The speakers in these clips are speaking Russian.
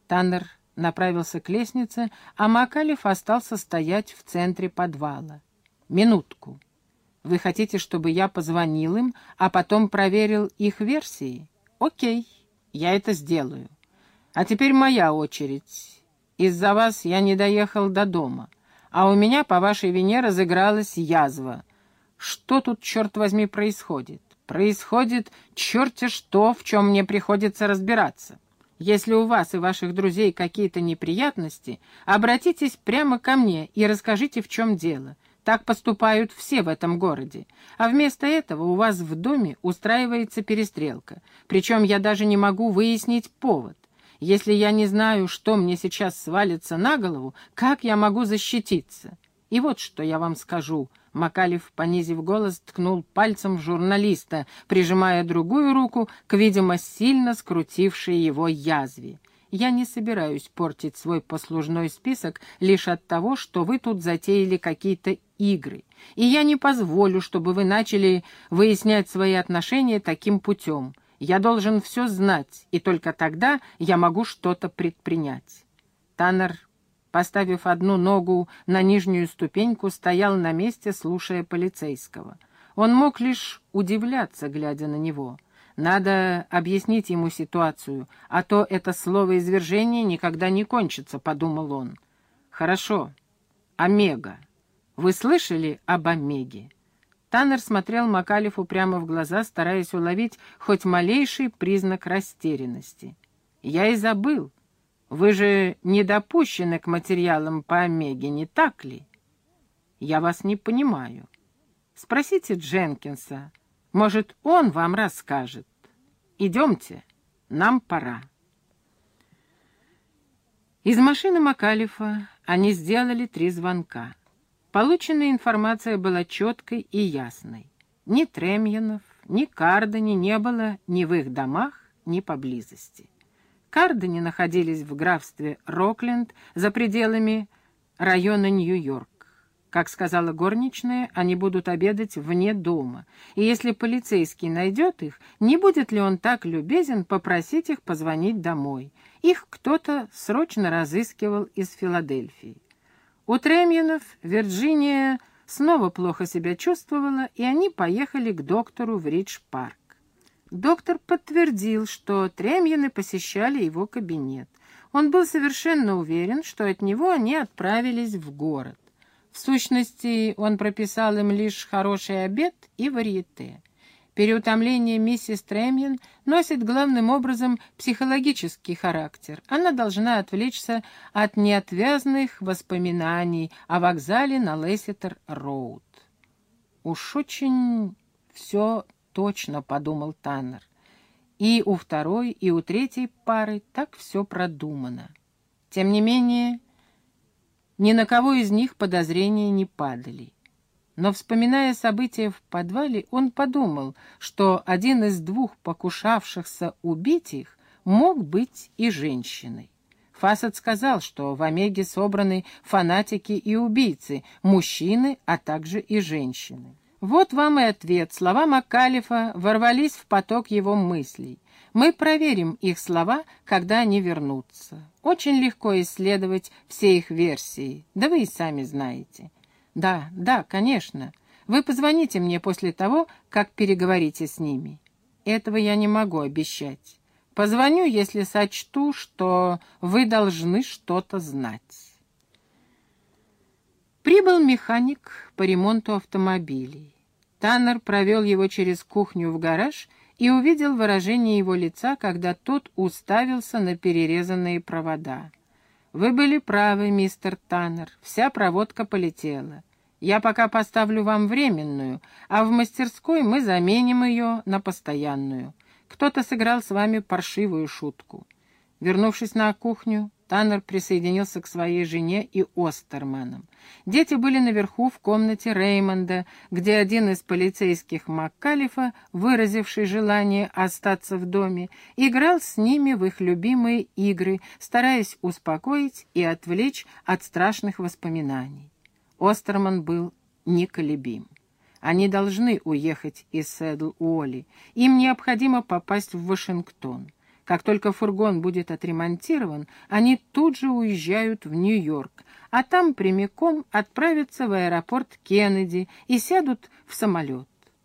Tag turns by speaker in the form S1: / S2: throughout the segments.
S1: Таннер направился к лестнице, а Макалев остался стоять в центре подвала. «Минутку. Вы хотите, чтобы я позвонил им, а потом проверил их версии? Окей, я это сделаю. А теперь моя очередь. Из-за вас я не доехал до дома, а у меня по вашей вине разыгралась язва. Что тут, черт возьми, происходит? Происходит черти что, в чем мне приходится разбираться. Если у вас и ваших друзей какие-то неприятности, обратитесь прямо ко мне и расскажите, в чем дело. Так поступают все в этом городе. А вместо этого у вас в доме устраивается перестрелка. Причем я даже не могу выяснить повод. Если я не знаю, что мне сейчас свалится на голову, как я могу защититься? И вот что я вам скажу». Макалев, понизив голос, ткнул пальцем в журналиста, прижимая другую руку к, видимо, сильно скрутившей его язве. «Я не собираюсь портить свой послужной список лишь от того, что вы тут затеяли какие-то игры, и я не позволю, чтобы вы начали выяснять свои отношения таким путем. Я должен все знать, и только тогда я могу что-то предпринять». Таннер, поставив одну ногу на нижнюю ступеньку, стоял на месте, слушая полицейского. Он мог лишь удивляться, глядя на него. «Надо объяснить ему ситуацию, а то это словоизвержение никогда не кончится», — подумал он. «Хорошо. Омега. Вы слышали об Омеге?» Таннер смотрел Макалеву прямо в глаза, стараясь уловить хоть малейший признак растерянности. «Я и забыл. Вы же не допущены к материалам по Омеге, не так ли?» «Я вас не понимаю. Спросите Дженкинса. Может, он вам расскажет. Идемте, нам пора». Из машины Макалефа они сделали 3 звонка. Полученная информация была четкой и ясной. Ни Тремьянов, ни Кардани не было ни в их домах, ни поблизости. Кардани находились в графстве Рокленд за пределами района Нью-Йорк. Как сказала горничная, они будут обедать вне дома, и если полицейский найдет их, не будет ли он так любезен попросить их позвонить домой? Их кто-то срочно разыскивал из Филадельфии. У Тремьянов Вирджиния снова плохо себя чувствовала, и они поехали к доктору в Ридж-парк. Доктор подтвердил, что Тремьяны посещали его кабинет. Он был совершенно уверен, что от него они отправились в город. В сущности, он прописал им лишь хороший обед и варьете. Переутомление миссис Тремьян носит главным образом психологический характер. Она должна отвлечься от неотвязных воспоминаний о вокзале на Лесситер-роуд. «Уж очень все точно», — подумал Таннер. И у второй, и у третьей пары так все продумано. Тем не менее, ни на кого из них подозрения не падали. Но, вспоминая события в подвале, он подумал, что один из 2 покушавшихся убить их мог быть и женщиной. Фассет сказал, что в Омеге собраны фанатики и убийцы, мужчины, а также и женщины. Вот вам и ответ. Слова Макалефа ворвались в поток его мыслей. Мы проверим их слова, когда они вернутся. Очень легко исследовать все их версии, да вы и сами знаете. Да, конечно. Вы позвоните мне после того, как переговорите с ними. Этого я не могу обещать. Позвоню, если сочту, что вы должны что-то знать. Прибыл механик по ремонту автомобилей. Таннер провел его через кухню в гараж и увидел выражение его лица, когда тот уставился на перерезанные провода. «Вы были правы, мистер Таннер, вся проводка полетела. Я пока поставлю вам временную, а в мастерской мы заменим ее на постоянную. Кто-то сыграл с вами паршивую шутку». Вернувшись на кухню, Таннер присоединился к своей жене и Остерманам. Дети были наверху в комнате Реймонда, где один из полицейских Маккалефа, выразивший желание остаться в доме, играл с ними в их любимые игры, стараясь успокоить и отвлечь от страшных воспоминаний. Остерман был неколебим. Они должны уехать из Сэдл-Уолли. Им необходимо попасть в Вашингтон. Как только фургон будет отремонтирован, они тут же уезжают в Нью-Йорк, а там прямиком отправятся в аэропорт Кеннеди и сядут в самолет.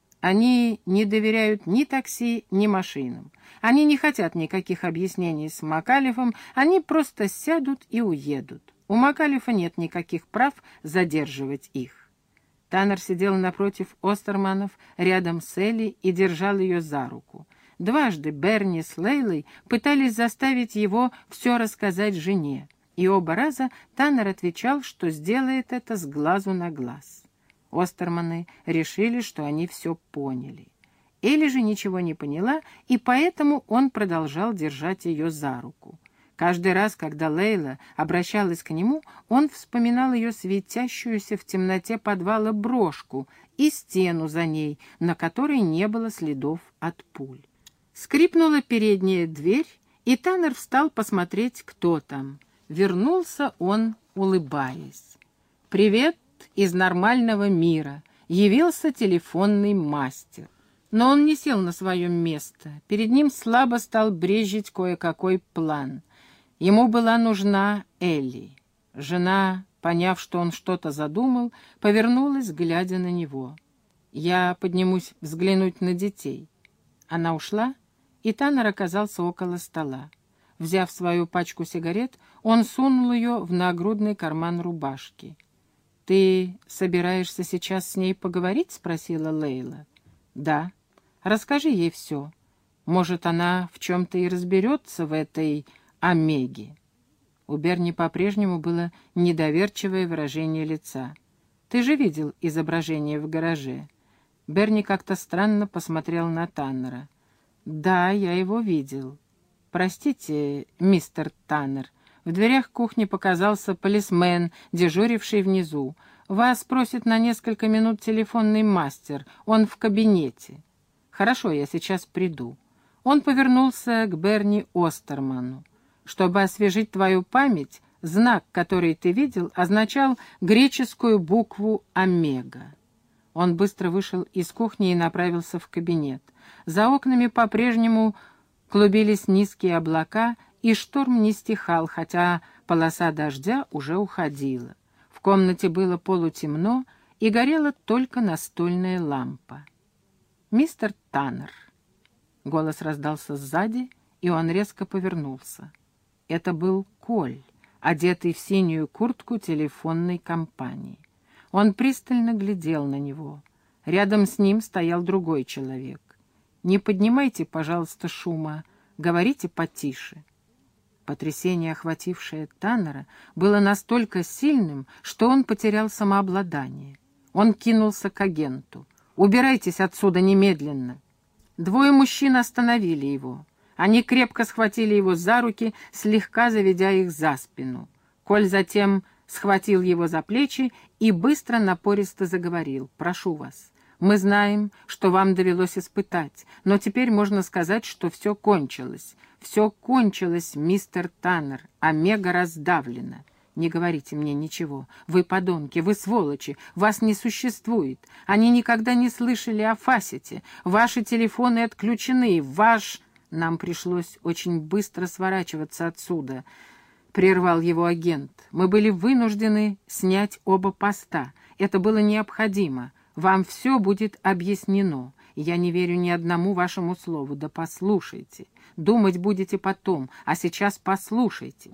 S1: Они не доверяют ни такси, ни машинам. Они не хотят никаких объяснений с Макалифом, они просто сядут и уедут. У Макалифа нет никаких прав задерживать их. Таннер сидел напротив Остерманов, рядом с Элли, и держал ее за руку. Дважды Берни с Лейлой пытались заставить его все рассказать жене, и оба раза Таннер отвечал, что сделает это с глазу на глаз. Остерманы решили, что они все поняли. Элли же ничего не поняла, и поэтому он продолжал держать ее за руку. Каждый раз, когда Лейла обращалась к нему, он вспоминал ее светящуюся в темноте подвала брошку и стену за ней, на которой не было следов от пуль. Скрипнула передняя дверь, и Таннер встал посмотреть, кто там. Вернулся он, улыбаясь. «Привет из нормального мира», — явился телефонный мастер. Но он не сел на свое место. Перед ним слабо стал брезжить кое-какой план. Ему была нужна Элли. Жена, поняв, что он что-то задумал, повернулась, глядя на него. «Я поднимусь взглянуть на детей». Она ушла, и Таннер оказался около стола. Взяв свою пачку сигарет, он сунул ее в нагрудный карман рубашки. «Ты собираешься сейчас с ней поговорить?» — спросила Лейла. «Да. Расскажи ей все. Может, она в чем-то и разберется в этой Омеге». У Берни по-прежнему было недоверчивое выражение лица. «Ты же видел изображение в гараже?» Берни как-то странно посмотрел на Таннера. «Да, я его видел. Простите, мистер Таннер». В дверях кухни показался полисмен, дежуривший внизу. «Вас просит на несколько минут телефонный мастер. Он в кабинете». «Хорошо, я сейчас приду». Он повернулся к Берни Остерману. «Чтобы освежить твою память, знак, который ты видел, означал греческую букву «Омега». Он быстро вышел из кухни и направился в кабинет. За окнами по-прежнему клубились низкие облака, и шторм не стихал, хотя полоса дождя уже уходила. В комнате было полутемно, и горела только настольная лампа. «Мистер Таннер». Голос раздался сзади, и он резко повернулся. Это был Коль, одетый в синюю куртку телефонной компании. Он пристально глядел на него. Рядом с ним стоял другой человек. «Не поднимайте, пожалуйста, шума, говорите потише». Потрясение, охватившее Таннера, было настолько сильным, что он потерял самообладание. Он кинулся к агенту. «Убирайтесь отсюда немедленно!» Двое мужчин остановили его. Они крепко схватили его за руки, слегка заведя их за спину. Коль затем схватил его за плечи и быстро напористо заговорил. «Прошу вас, мы знаем, что вам довелось испытать, но теперь можно сказать, что все кончилось. Все кончилось, мистер Таннер, Омега раздавлена. Не говорите мне ничего. Вы подонки, вы сволочи, вас не существует. Они никогда не слышали о Фасете. Ваши телефоны отключены, Нам пришлось очень быстро сворачиваться отсюда», — прервал его агент. «Мы были вынуждены снять оба поста. Это было необходимо. Вам все будет объяснено. Я не верю ни одному вашему слову. Да послушайте. Думать будете потом, а сейчас послушайте.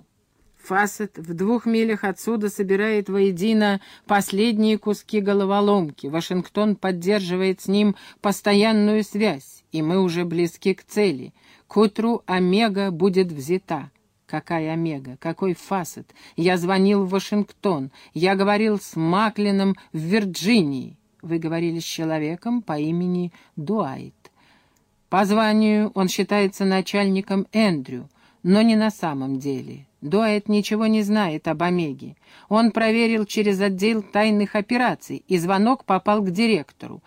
S1: Фасет в 2 милях отсюда собирает воедино последние куски головоломки. Вашингтон поддерживает с ним постоянную связь, и мы уже близки к цели. К утру Омега будет взята». «Какая Омега? Какой Фасет? Я звонил в Вашингтон. Я говорил с Маклином в Вирджинии». «Вы говорили с человеком по имени Дуайт. По званию он считается начальником Эндрю, но не на самом деле. Дуайт ничего не знает об Омеге. Он проверил через отдел тайных операций, и звонок попал к директору.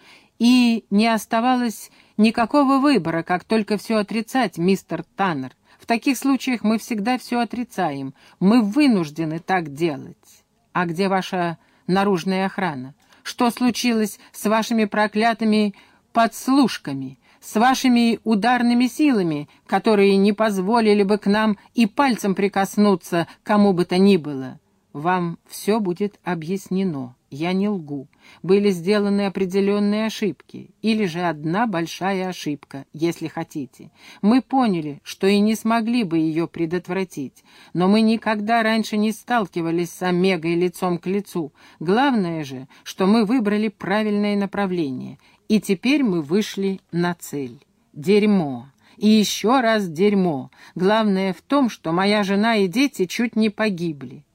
S1: И не оставалось никакого выбора, как только все отрицать, мистер Таннер. В таких случаях мы всегда все отрицаем. Мы вынуждены так делать. А где ваша наружная охрана? Что случилось с вашими проклятыми подслушками, с вашими ударными силами, которые не позволили бы к нам и пальцем прикоснуться кому бы то ни было. Вам все будет объяснено, я не лгу. Были сделаны определенные ошибки, или же одна большая ошибка, если хотите. Мы поняли, что и не смогли бы ее предотвратить, но мы никогда раньше не сталкивались с Омегой лицом к лицу. Главное же, что мы выбрали правильное направление, и теперь мы вышли на цель. Дерьмо. И еще раз дерьмо. Главное в том, что моя жена и дети чуть не погибли.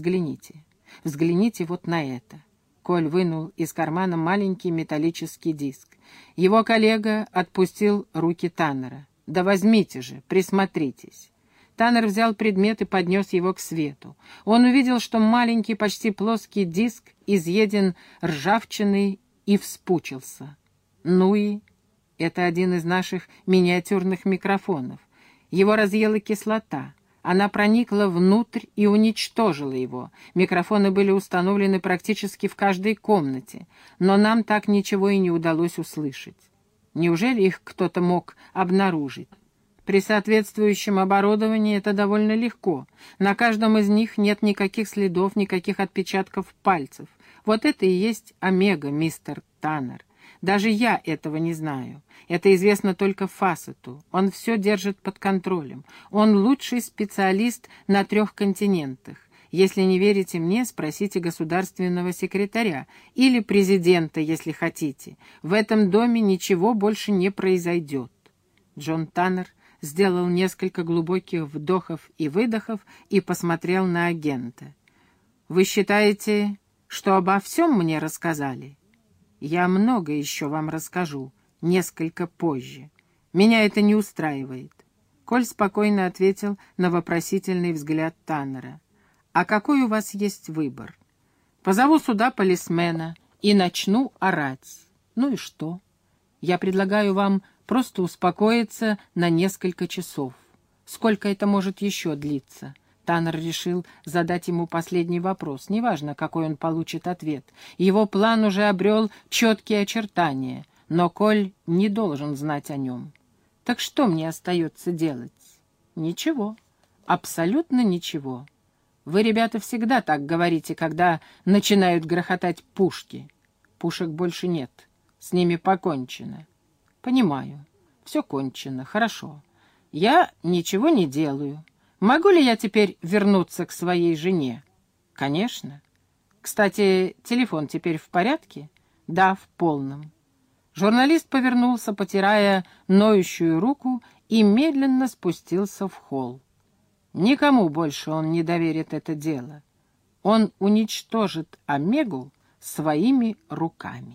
S1: Взгляните вот на это. Коль вынул из кармана маленький металлический диск. Его коллега отпустил руки Таннера. «Да возьмите же, присмотритесь». Таннер взял предмет и поднес его к свету. Он увидел, что маленький, почти плоский диск изъеден ржавчиной и вспучился. Ну и... Это один из наших миниатюрных микрофонов. Его разъела кислота. Она проникла внутрь и уничтожила его. Микрофоны были установлены практически в каждой комнате, но нам так ничего и не удалось услышать. Неужели их кто-то мог обнаружить? При соответствующем оборудовании это довольно легко. На каждом из них нет никаких следов, никаких отпечатков пальцев. Вот это и есть Омега, мистер Таннер. Даже я этого не знаю. Это известно только Фассету. Он все держит под контролем. Он лучший специалист на 3 континентах. Если не верите мне, спросите государственного секретаря или президента, если хотите. В этом доме ничего больше не произойдет. Джон Таннер сделал несколько глубоких вдохов и выдохов и посмотрел на агента. «Вы считаете, что обо всем мне рассказали?» «Я много еще вам расскажу, несколько позже. Меня это не устраивает». Коль спокойно ответил на вопросительный взгляд Таннера. «А какой у вас есть выбор? Позову сюда полисмена и начну орать. Ну и что? Я предлагаю вам просто успокоиться на несколько часов. Сколько это может еще длиться?» Таннер решил задать ему последний вопрос. Неважно, какой он получит ответ. Его план уже обрел четкие очертания, но Коль не должен знать о нем. «Так что мне остается делать?» «Ничего. Абсолютно ничего. Вы, ребята, всегда так говорите, когда начинают грохотать пушки. Пушек больше нет. С ними покончено». «Понимаю. Все кончено. Хорошо. Я ничего не делаю. Могу ли я теперь вернуться к своей жене?» «Конечно. Кстати, телефон теперь в порядке?» «Да, в полном». Журналист повернулся, потирая ноющую руку, и медленно спустился в холл. Никому больше он не доверит это дело. Он уничтожит Омегу своими руками.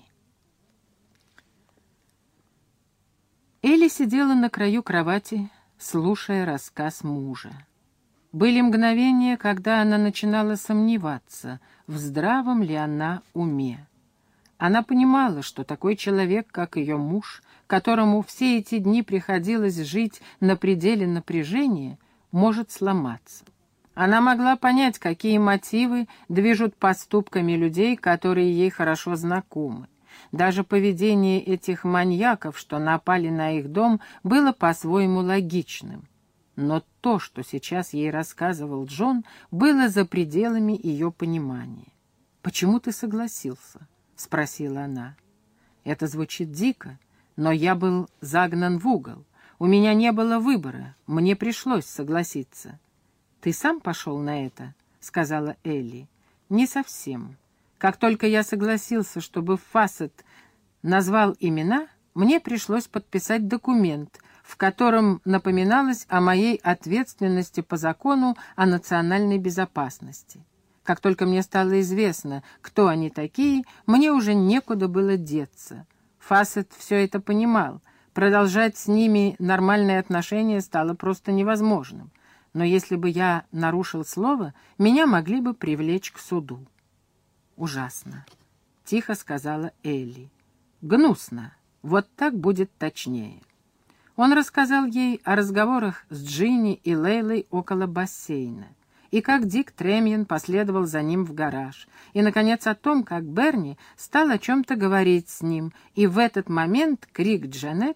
S1: Элли сидела на краю кровати, слушая рассказ мужа. Были мгновения, когда она начинала сомневаться, в здравом ли она уме. Она понимала, что такой человек, как ее муж, которому все эти дни приходилось жить на пределе напряжения, может сломаться. Она могла понять, какие мотивы движут поступками людей, которые ей хорошо знакомы. Даже поведение этих маньяков, что напали на их дом, было по-своему логичным. Но то, что сейчас ей рассказывал Джон, было за пределами ее понимания. «Почему ты согласился?» — спросила она. «Это звучит дико, но я был загнан в угол. У меня не было выбора, мне пришлось согласиться». «Ты сам пошел на это?» — сказала Элли. «Не совсем. Как только я согласился, чтобы Фассет назвал имена, мне пришлось подписать документ, в котором напоминалось о моей ответственности по закону о национальной безопасности. Как только мне стало известно, кто они такие, мне уже некуда было деться. Фассет все это понимал. Продолжать с ними нормальные отношения стало просто невозможным. Но если бы я нарушил слово, меня могли бы привлечь к суду». «Ужасно», — тихо сказала Элли. «Гнусно. Вот так будет точнее». Он рассказал ей о разговорах с Джинни и Лейлой около бассейна, и как Дик Тремьен последовал за ним в гараж, и, наконец, о том, как Берни стал о чем-то говорить с ним, и в этот момент крик Джанет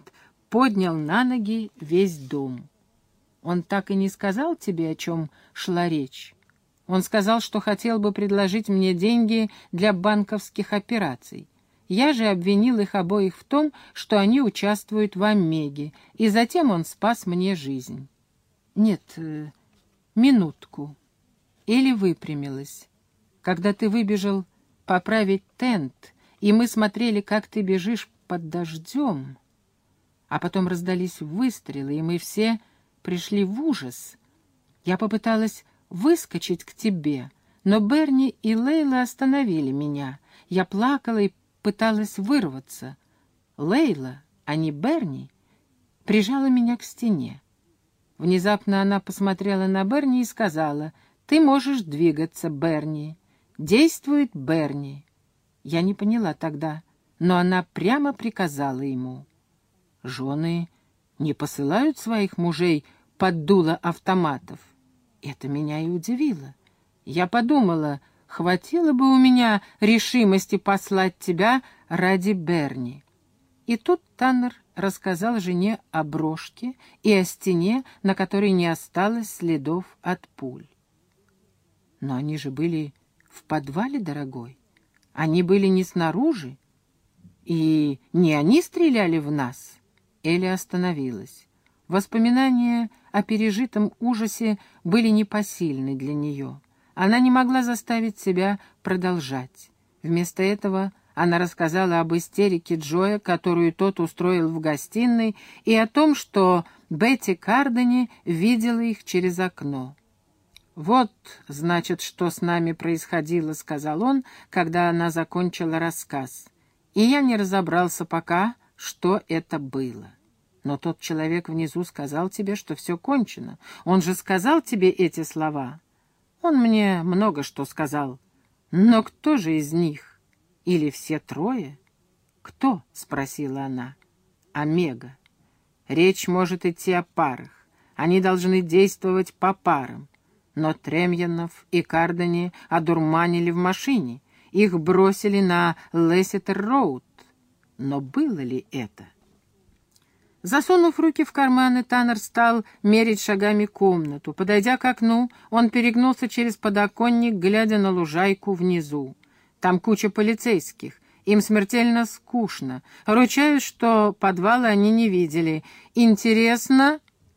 S1: поднял на ноги весь дом. Он так и не сказал тебе, о чем шла речь? Он сказал, что хотел бы предложить мне деньги для банковских операций. Я же обвинил их обоих в том, что они участвуют в Омеге, и затем он спас мне жизнь. Нет, минутку. Элли выпрямилась. Когда ты выбежал поправить тент, и мы смотрели, как ты бежишь под дождем, а потом раздались выстрелы, и мы все пришли в ужас. Я попыталась выскочить к тебе, но Берни и Лейла остановили меня. Я плакала и пыталась вырваться. Лейла, а не Берни, прижала меня к стене. Внезапно она посмотрела на Берни и сказала: «Ты можешь двигаться, Берни. Действует Берни». Я не поняла тогда, но она прямо приказала ему. Жены не посылают своих мужей под дуло автоматов. Это меня и удивило. Я подумала, хватило бы у меня решимости послать тебя ради Берни. И тут Таннер рассказал жене о брошке и о стене, на которой не осталось следов от пуль. Но они же были в подвале, дорогой. Они были не снаружи, и не они стреляли в нас. Элли остановилась. Воспоминания о пережитом ужасе были непосильны для нее. Она не могла заставить себя продолжать. Вместо этого она рассказала об истерике Джоя, которую тот устроил в гостиной, и о том, что Бетти Кардани видела их через окно. «Вот, значит, что с нами происходило», — сказал он, когда она закончила рассказ. «И я не разобрался пока, что это было. Но тот человек внизу сказал тебе, что все кончено. Он же сказал тебе эти слова». «Он мне много что сказал. Но кто же из них? Или все трое?» «Кто?» — спросила она. «Омега. Речь может идти о парах. Они должны действовать по парам. Но Тремьянов и Кардани одурманили в машине. Их бросили на Лесситер-роуд. Но было ли это?» Засунув руки в карманы, Таннер стал мерить шагами комнату. Подойдя к окну, он перегнулся через подоконник, глядя на лужайку внизу. Там куча полицейских. Им смертельно скучно. Ручаюсь, что подвала они не видели. Интересно...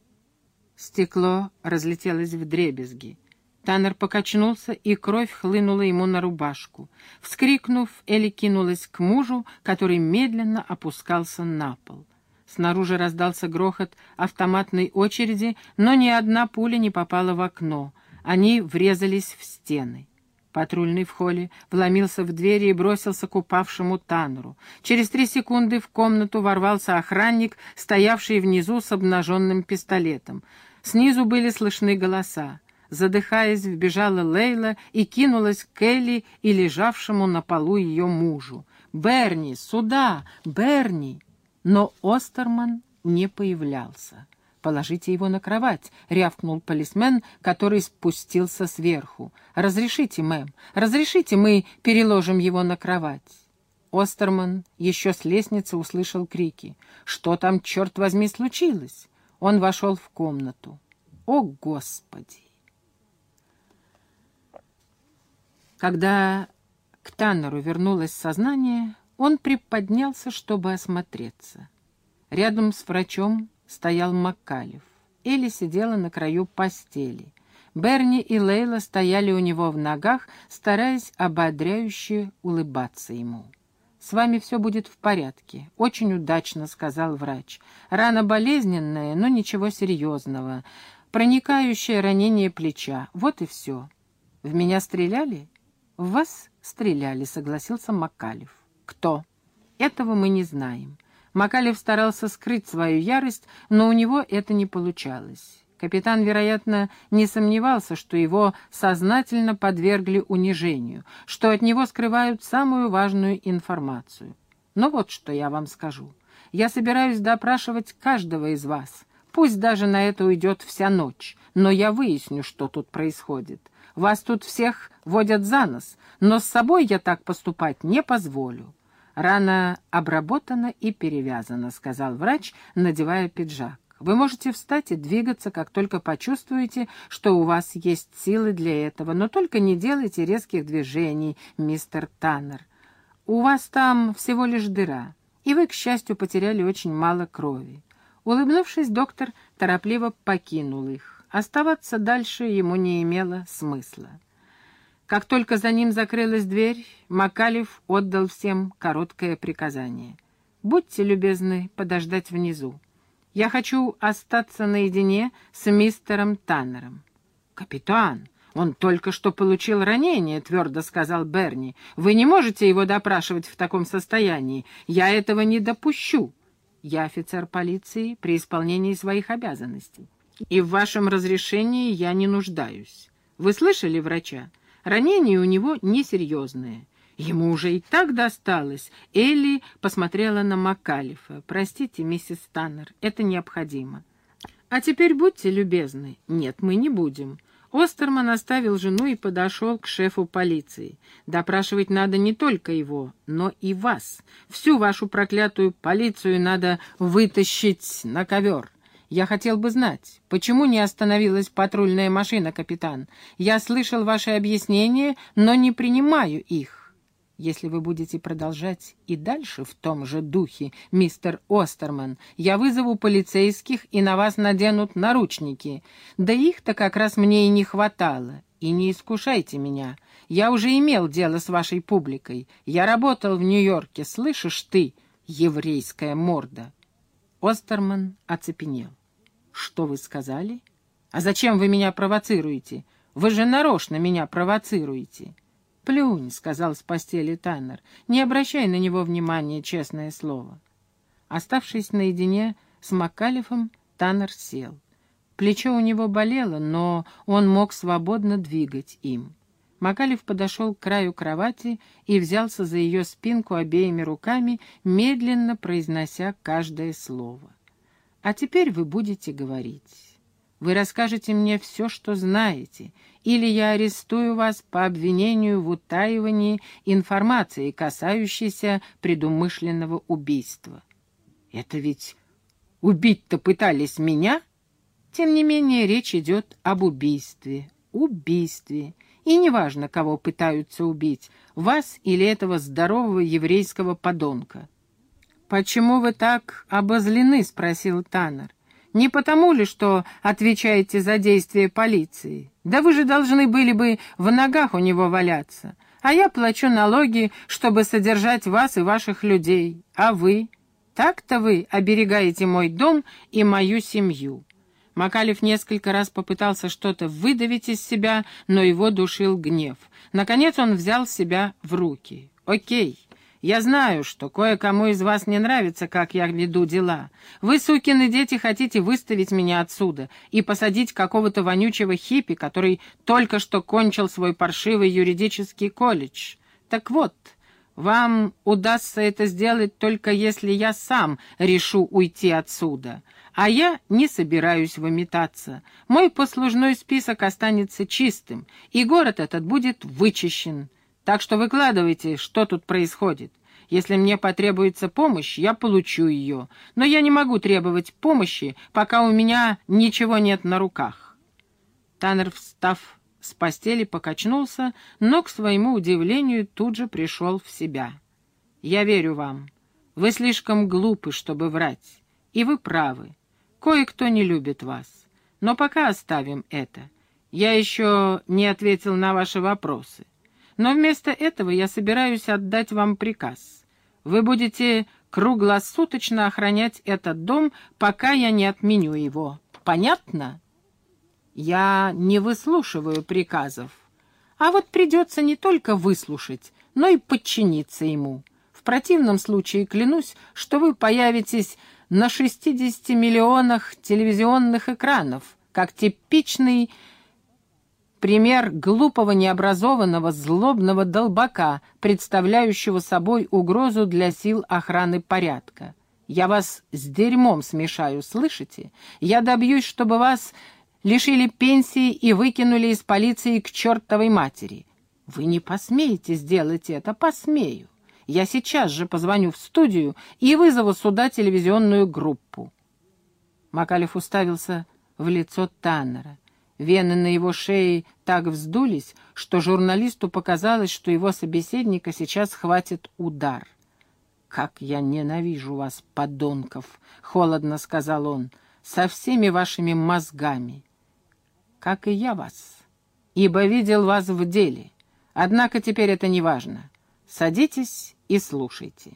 S1: Стекло разлетелось вдребезги. Таннер покачнулся, и кровь хлынула ему на рубашку. Вскрикнув, Элли кинулась к мужу, который медленно опускался на пол. Снаружи раздался грохот автоматной очереди, но ни одна пуля не попала в окно. Они врезались в стены. Патрульный в холле вломился в двери и бросился к упавшему Таннеру. Через 3 секунды в комнату ворвался охранник, стоявший внизу с обнаженным пистолетом. Снизу были слышны голоса. Задыхаясь, вбежала Лейла и кинулась к Элли и лежавшему на полу ее мужу. «Берни, сюда! Берни!» Но Остерман не появлялся. «Положите его на кровать», — рявкнул полисмен, который спустился сверху. «Разрешите, мэм, разрешите, мы переложим его на кровать». Остерман еще с лестницы услышал крики. «Что там, черт возьми, случилось?» Он вошел в комнату. «О, Господи!» Когда к Таннеру вернулось сознание, он приподнялся, чтобы осмотреться. Рядом с врачом стоял Маккалев. Элли сидела на краю постели. Берни и Лейла стояли у него в ногах, стараясь ободряюще улыбаться ему. «С вами все будет в порядке. Очень удачно», — сказал врач. «Рана болезненная, но ничего серьезного. Проникающее ранение плеча. Вот и все». «В меня стреляли?» «В вас стреляли», — согласился Маккалев. «Кто?» «Этого мы не знаем». Маккалев старался скрыть свою ярость, но у него это не получалось. Капитан, вероятно, не сомневался, что его сознательно подвергли унижению, что от него скрывают самую важную информацию. Но вот что я вам скажу. Я собираюсь допрашивать каждого из вас. Пусть даже на это уйдет вся ночь, но я выясню, что тут происходит. Вас тут всех водят за нос, но с собой я так поступать не позволю. «Рана обработана и перевязана», — сказал врач, надевая пиджак. «Вы можете встать и двигаться, как только почувствуете, что у вас есть силы для этого, но только не делайте резких движений, мистер Таннер. У вас там всего лишь дыра, и вы, к счастью, потеряли очень мало крови». Улыбнувшись, доктор торопливо покинул их. Оставаться дальше ему не имело смысла. Как только за ним закрылась дверь, Макалев отдал всем короткое приказание. «Будьте любезны подождать внизу. Я хочу остаться наедине с мистером Таннером». «Капитан, он только что получил ранение», — твердо сказал Берни. «Вы не можете его допрашивать в таком состоянии. Я этого не допущу. Я офицер полиции при исполнении своих обязанностей, и в вашем разрешении я не нуждаюсь. Вы слышали врача? Ранение у него несерьезное. Ему уже и так досталось». Элли посмотрела на Макалифа. «Простите, миссис Таннер, это необходимо». «А теперь будьте любезны». «Нет, мы не будем». Остерман оставил жену и подошел к шефу полиции. «Допрашивать надо не только его, но и вас. Всю вашу проклятую полицию надо вытащить на ковер. Я хотел бы знать, почему не остановилась патрульная машина, капитан? Я слышал ваши объяснения, но не принимаю их». «Если вы будете продолжать и дальше в том же духе, мистер Остерман, я вызову полицейских, и на вас наденут наручники. Да их-то как раз мне и не хватало. И не искушайте меня. Я уже имел дело с вашей публикой. Я работал в Нью-Йорке, слышишь ты, еврейская морда?» Остерман оцепенел. «Что вы сказали? А зачем вы меня провоцируете? Вы же нарочно меня провоцируете». «Плюнь», — сказал с постели Таннер. «Не обращай на него внимания, честное слово». Оставшись наедине с Макалифом, Таннер сел. Плечо у него болело, но он мог свободно двигать им. Макалиф подошел к краю кровати и взялся за ее спинку обеими руками, медленно произнося каждое слово. «А теперь вы будете говорить. Вы расскажете мне все, что знаете, или я арестую вас по обвинению в утаивании информации, касающейся предумышленного убийства». «Это ведь убить-то пытались меня?» «Тем не менее, речь идет об убийстве. Убийстве. И неважно, кого пытаются убить, вас или этого здорового еврейского подонка». «Почему вы так обозлены?» — спросил Таннер. «Не потому ли, что отвечаете за действия полиции? Да вы же должны были бы в ногах у него валяться. А я плачу налоги, чтобы содержать вас и ваших людей. А вы? Так-то вы оберегаете мой дом и мою семью». Макалиф несколько раз попытался что-то выдавить из себя, но его душил гнев. Наконец он взял себя в руки. «Окей. Я знаю, что кое-кому из вас не нравится, как я веду дела. Вы, сукины дети, хотите выставить меня отсюда и посадить какого-то вонючего хиппи, который только что кончил свой паршивый юридический колледж. Так вот, вам удастся это сделать только если я сам решу уйти отсюда. А я не собираюсь выметаться. Мой послужной список останется чистым, и город этот будет вычищен. Так что выкладывайте, что тут происходит. Если мне потребуется помощь, я получу ее. Но я не могу требовать помощи, пока у меня ничего нет на руках». Таннер, встав с постели, покачнулся, но, к своему удивлению, тут же пришел в себя. «Я верю вам. Вы слишком глупы, чтобы врать. И вы правы. Кое-кто не любит вас. Но пока оставим это. Я еще не ответил на ваши вопросы. Но вместо этого я собираюсь отдать вам приказ. Вы будете круглосуточно охранять этот дом, пока я не отменю его. Понятно? Я не выслушиваю приказов. А вот придется не только выслушать, но и подчиниться ему. В противном случае клянусь, что вы появитесь на 60 миллионах телевизионных экранов, как типичный пример глупого, необразованного, злобного долбака, представляющего собой угрозу для сил охраны порядка. Я вас с дерьмом смешаю, слышите? Я добьюсь, чтобы вас лишили пенсии и выкинули из полиции к чертовой матери. Вы не посмеете сделать это, посмею. Я сейчас же позвоню в студию и вызову сюда телевизионную группу». Макалев уставился в лицо Таннера. Вены на его шее так вздулись, что журналисту показалось, что его собеседника сейчас хватит удар. «Как я ненавижу вас, подонков!» — холодно сказал он. «Со всеми вашими мозгами!» «Как и я вас, ибо видел вас в деле. Однако теперь это не важно. Садитесь и слушайте».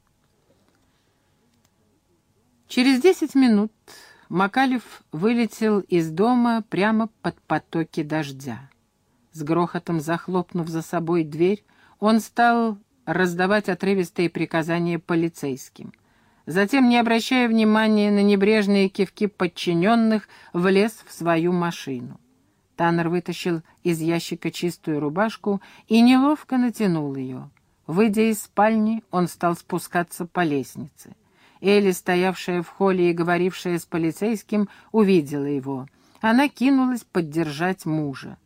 S1: Через 10 минут Макалев вылетел из дома прямо под потоки дождя. С грохотом захлопнув за собой дверь, он стал раздавать отрывистые приказания полицейским. Затем, не обращая внимания на небрежные кивки подчиненных, влез в свою машину. Таннер вытащил из ящика чистую рубашку и неловко натянул ее. Выйдя из спальни, он стал спускаться по лестнице. Элли, стоявшая в холле и говорившая с полицейским, увидела его. Она кинулась поддержать мужа.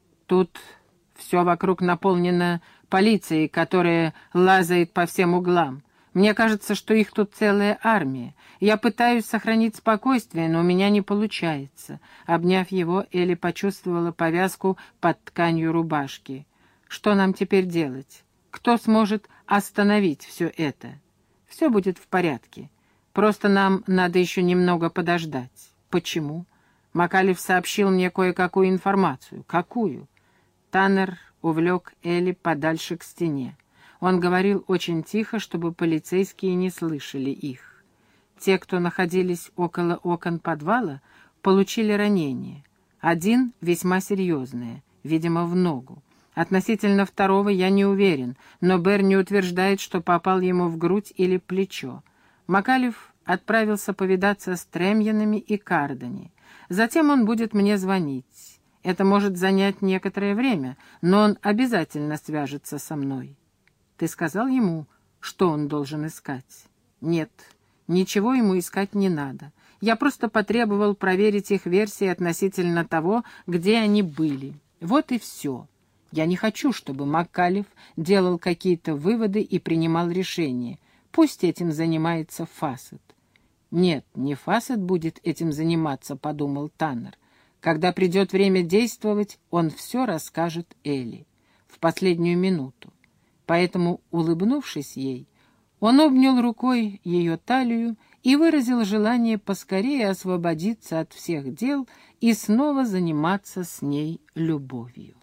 S1: Тут все вокруг наполнено полицией, которая лазает по всем углам. Мне кажется, что их тут целая армия. Я пытаюсь сохранить спокойствие, но у меня не получается». Обняв его, Элли почувствовала повязку под тканью рубашки. «Что нам теперь делать? Кто сможет остановить все это?» «Все будет в порядке. Просто нам надо еще немного подождать». «Почему?» «Макалев сообщил мне кое-какую информацию». «Какую?» Таннер увлек Элли подальше к стене. Он говорил очень тихо, чтобы полицейские не слышали их. Те, кто находились около окон подвала, получили ранения. Один весьма серьезное, видимо, в ногу. Относительно второго я не уверен, но Берни утверждает, что попал ему в грудь или плечо. Макалев отправился повидаться с Тремьянами и Кардани. Затем он будет мне звонить. Это может занять некоторое время, но он обязательно свяжется со мной. Ты сказал ему, что он должен искать? Нет, ничего ему искать не надо. Я просто потребовал проверить их версии относительно того, где они были. Вот и все. Я не хочу, чтобы Макалев делал какие-то выводы и принимал решения. Пусть этим занимается Фассет. Нет, не Фассет будет этим заниматься, подумал Таннер. Когда придет время действовать, он все расскажет Элли. В последнюю минуту. Поэтому, улыбнувшись ей, он обнял рукой ее талию и выразил желание поскорее освободиться от всех дел и снова заниматься с ней любовью.